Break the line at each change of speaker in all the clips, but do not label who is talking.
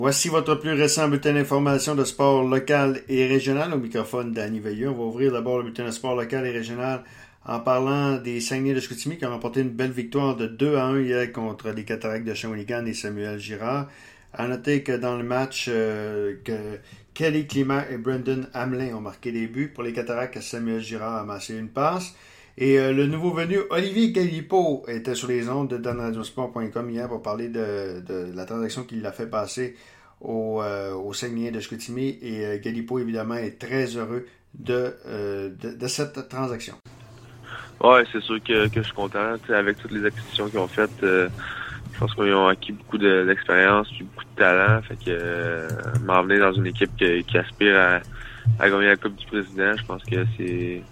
Voici votre plus récent bulletin d'information de sport local et régional. Au microphone, Danny Veilleux. On va ouvrir d'abord le bulletin de sport local et régional en parlant des Saguenay de Chicoutimi qui ont remporté une belle victoire de 2-1 hier contre les Cataractes de Shawinigan et Samuel Girard. À noter que dans le match, que Kelly Climat et Brendan Hamelin ont marqué des buts. Pour les Cataractes, Samuel Girard a amassé une passe. Et le nouveau venu, Olivier Galipo, était sur les ondes de danradiosport.com hier pour parler de la transaction qu'il a fait passer au Saguenay de Chicoutimi. Et Galipo, évidemment, est très heureux de cette transaction.
Ouais, c'est sûr que je suis content. Avec toutes les acquisitions qu'ils ont faites, je pense qu'ils ont acquis beaucoup d'expérience et beaucoup de talent. Fait que m'emmener dans une équipe qui aspire à gagner la Coupe du Président, je pense que c'est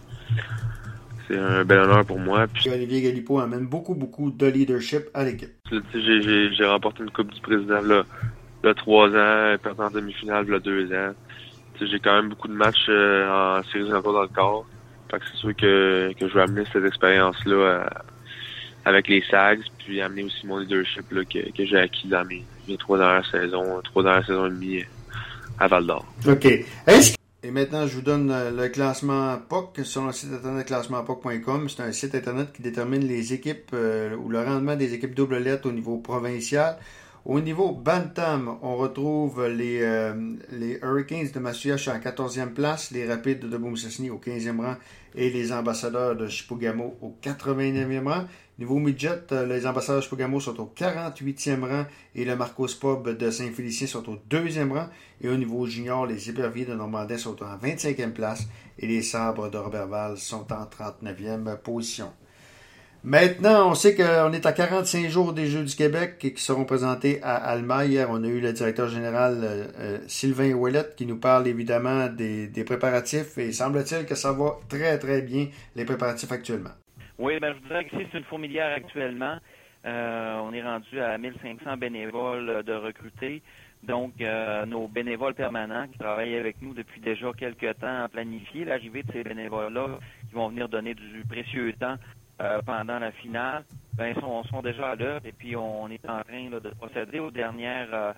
un bel honneur pour moi.
Puis Olivier Galipo amène beaucoup de leadership à l'équipe.
J'ai remporté une Coupe du Président là 3 ans, perdu en demi-finale là 2 ans. J'ai quand même beaucoup de matchs en séries encore dans le corps. Fait que c'est sûr que je vais amener cette expérience-là avec les Sags, puis amener aussi mon leadership là, que j'ai acquis dans mes 3 dernières saisons et demie à Val-d'Or.
OK. Et maintenant, je vous donne le classement POC sur le site internet classementpoc.com. C'est un site internet qui détermine les équipes ou le rendement des équipes double lettre au niveau provincial. Au niveau Bantam, on retrouve les Hurricanes de Massillach en 14e place, les Rapides de Beaumont-Cessny au 15e rang et les Ambassadeurs de Chipougamau au 89e rang. Niveau midget, les Ambassadeurs de Chipougamau sont au 48e rang et le Marcos Pub de Saint-Félicien sont au 2e rang. Et au niveau junior, les Éperviers de Normandin sont en 25e place et les Sabres de Roberval sont en 39e position. Maintenant, on sait qu'on est à 45 jours des Jeux du Québec qui seront présentés à Alma. Hier, on a eu le directeur général Sylvain Ouellette qui nous parle évidemment des préparatifs et semble-t-il que ça va très très bien les préparatifs actuellement.
Oui, je dirais que c'est une fourmilière actuellement. On est rendu à 1500 bénévoles de recruter. Donc, nos bénévoles permanents qui travaillent avec nous depuis déjà quelques temps à planifier l'arrivée de ces bénévoles-là qui vont venir donner du précieux temps pendant la finale, sont déjà à l'œuvre et puis on est en train là, de procéder aux dernières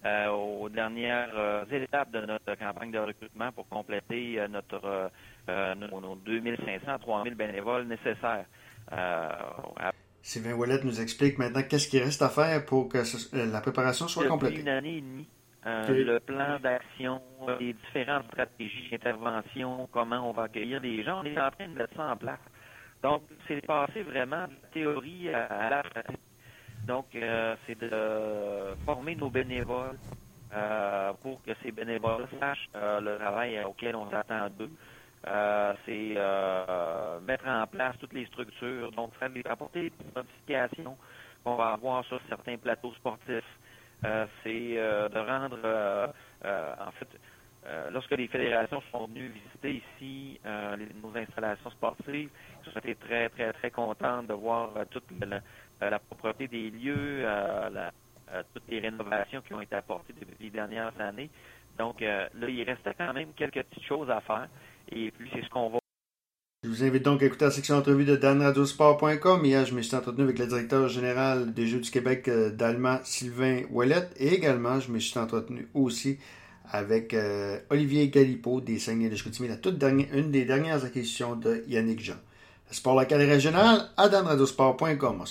étapes de notre campagne de recrutement pour compléter nos 2500 à 3000 bénévoles nécessaires.
Sylvain Ouellette nous explique maintenant qu'est-ce qu'il reste à faire pour que la préparation soit complète.
Depuis une année et demie, le plan d'action, les différentes stratégies d'intervention, comment on va accueillir les gens, on est en train de mettre ça en place. Donc, c'est passé vraiment de la théorie à la pratique. Donc, c'est de former nos bénévoles pour que ces bénévoles sachent le travail auquel on s'attend d'eux. C'est mettre en place toutes les structures, donc apporter des modifications qu'on va avoir sur certains plateaux sportifs. C'est de rendre, lorsque les fédérations sont venues visiter ici nos installations sportives, ils ont été très, très, très contents de voir toute la propreté des lieux, toutes les rénovations qui ont été apportées depuis les dernières années. Donc, là, il restait quand même quelques petites choses à faire. Et puis, c'est ce qu'on va.
Je vous invite donc à écouter la section d'entrevue de danradiosport.com. Hier, je me suis entretenu avec le directeur général des Jeux du Québec d'Alma, Sylvain Ouellette. Et également, je me suis entretenu aussi avec Olivier Galipo des Saguenay de Chicoutimi, une des dernières acquisitions de Yannick Jean. Le sport local et régional à danradiosport.com.